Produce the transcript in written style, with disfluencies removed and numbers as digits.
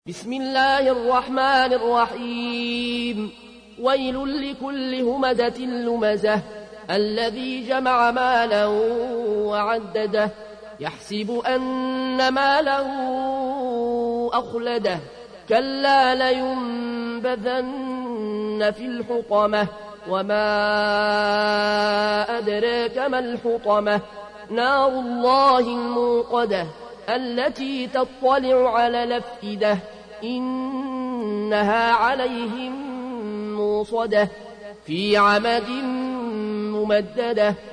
بسم الله الرحمن الرحيم. ويل لكل همزة لمزة الذي جمع مالا وعدده يحسب أن ماله أخلده كلا لينبذن في الحطمة وما أدراك ما الحطمة نار الله الموقدة التي تطلع على الأفئدة إنها عليهم موصدة في عمد ممددة